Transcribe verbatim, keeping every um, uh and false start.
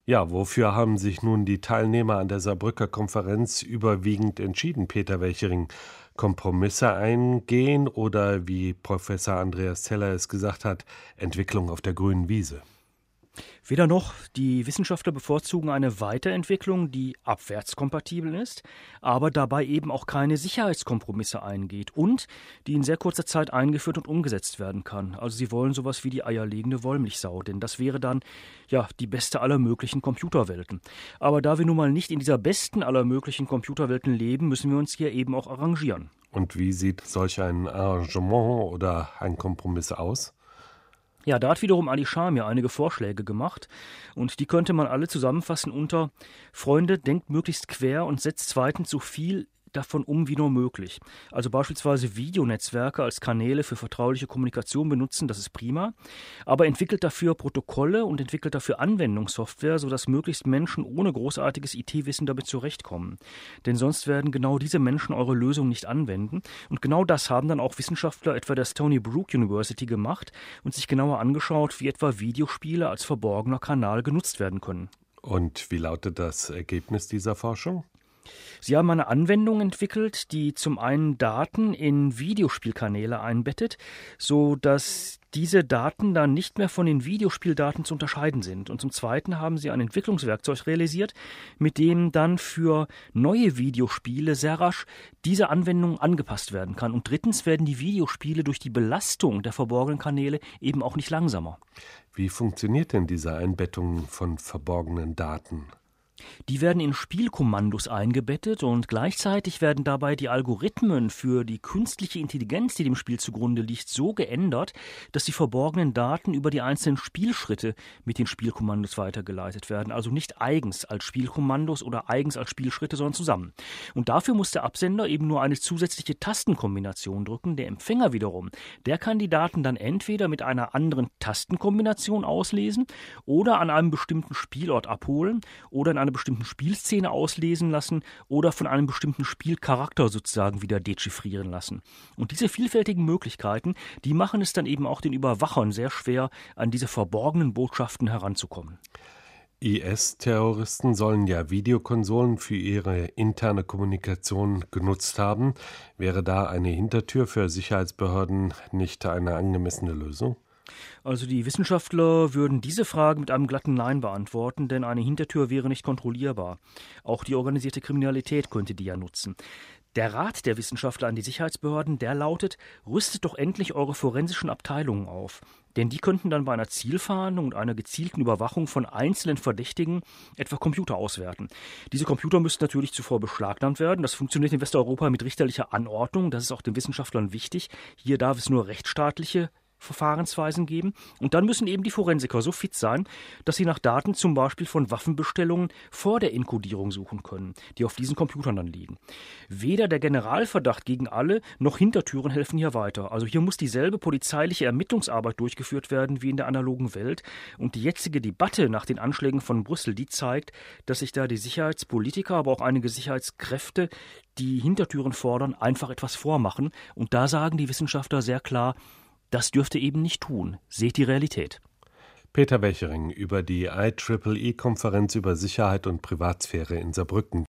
Ja, wofür haben sich nun die Teilnehmer an der Saarbrücker Konferenz überwiegend entschieden, Peter Welchering? Kompromisse eingehen oder, wie Professor Andreas Zeller es gesagt hat, Entwicklung auf der grünen Wiese? Weder noch. Die Wissenschaftler bevorzugen eine Weiterentwicklung, die abwärtskompatibel ist, aber dabei eben auch keine Sicherheitskompromisse eingeht und die in sehr kurzer Zeit eingeführt und umgesetzt werden kann. Also sie wollen sowas wie die eierlegende Wollmilchsau, denn das wäre dann ja die beste aller möglichen Computerwelten. Aber da wir nun mal nicht in dieser besten aller möglichen Computerwelten leben, müssen wir uns hier eben auch arrangieren. Und wie sieht solch ein Arrangement oder ein Kompromiss aus? Ja, da hat wiederum Ali Shah mir einige Vorschläge gemacht und die könnte man alle zusammenfassen unter: Freunde, denkt möglichst quer und setzt zweitens so viel davon um wie nur möglich. Also beispielsweise Videonetzwerke als Kanäle für vertrauliche Kommunikation benutzen, das ist prima, aber entwickelt dafür Protokolle und entwickelt dafür Anwendungssoftware, sodass möglichst Menschen ohne großartiges I T-Wissen damit zurechtkommen. Denn sonst werden genau diese Menschen eure Lösung nicht anwenden. Und genau das haben dann auch Wissenschaftler etwa der Stony Brook University gemacht und sich genauer angeschaut, wie etwa Videospiele als verborgener Kanal genutzt werden können. Und wie lautet das Ergebnis dieser Forschung? Sie haben eine Anwendung entwickelt, die zum einen Daten in Videospielkanäle einbettet, so dass diese Daten dann nicht mehr von den Videospieldaten zu unterscheiden sind. Und zum Zweiten haben sie ein Entwicklungswerkzeug realisiert, mit dem dann für neue Videospiele sehr rasch diese Anwendung angepasst werden kann. Und drittens werden die Videospiele durch die Belastung der verborgenen Kanäle eben auch nicht langsamer. Wie funktioniert denn diese Einbettung von verborgenen Daten? Die werden in Spielkommandos eingebettet und gleichzeitig werden dabei die Algorithmen für die künstliche Intelligenz, die dem Spiel zugrunde liegt, so geändert, dass die verborgenen Daten über die einzelnen Spielschritte mit den Spielkommandos weitergeleitet werden. Also nicht eigens als Spielkommandos oder eigens als Spielschritte, sondern zusammen. Und dafür muss der Absender eben nur eine zusätzliche Tastenkombination drücken. Der Empfänger wiederum, der kann die Daten dann entweder mit einer anderen Tastenkombination auslesen oder an einem bestimmten Spielort abholen oder in einer bestimmten Spielszene auslesen lassen oder von einem bestimmten Spielcharakter sozusagen wieder dechiffrieren lassen. Und diese vielfältigen Möglichkeiten, die machen es dann eben auch den Überwachern sehr schwer, an diese verborgenen Botschaften heranzukommen. I S-Terroristen sollen ja Videokonsolen für ihre interne Kommunikation genutzt haben. Wäre da eine Hintertür für Sicherheitsbehörden nicht eine angemessene Lösung? Also die Wissenschaftler würden diese Frage mit einem glatten Nein beantworten, denn eine Hintertür wäre nicht kontrollierbar. Auch die organisierte Kriminalität könnte die ja nutzen. Der Rat der Wissenschaftler an die Sicherheitsbehörden, der lautet: Rüstet doch endlich eure forensischen Abteilungen auf. Denn die könnten dann bei einer Zielfahndung und einer gezielten Überwachung von einzelnen Verdächtigen etwa Computer auswerten. Diese Computer müssten natürlich zuvor beschlagnahmt werden. Das funktioniert in Westeuropa mit richterlicher Anordnung. Das ist auch den Wissenschaftlern wichtig. Hier darf es nur rechtsstaatliche Verfahrensweisen geben. Und dann müssen eben die Forensiker so fit sein, dass sie nach Daten zum Beispiel von Waffenbestellungen vor der Enkodierung suchen können, die auf diesen Computern dann liegen. Weder der Generalverdacht gegen alle noch Hintertüren helfen hier weiter. Also hier muss dieselbe polizeiliche Ermittlungsarbeit durchgeführt werden wie in der analogen Welt. Und die jetzige Debatte nach den Anschlägen von Brüssel, die zeigt, dass sich da die Sicherheitspolitiker, aber auch einige Sicherheitskräfte, die Hintertüren fordern, einfach etwas vormachen. Und da sagen die Wissenschaftler sehr klar: Das dürft ihr eben nicht tun. Seht die Realität. Peter Welchering über die I E E E-Konferenz über Sicherheit und Privatsphäre in Saarbrücken.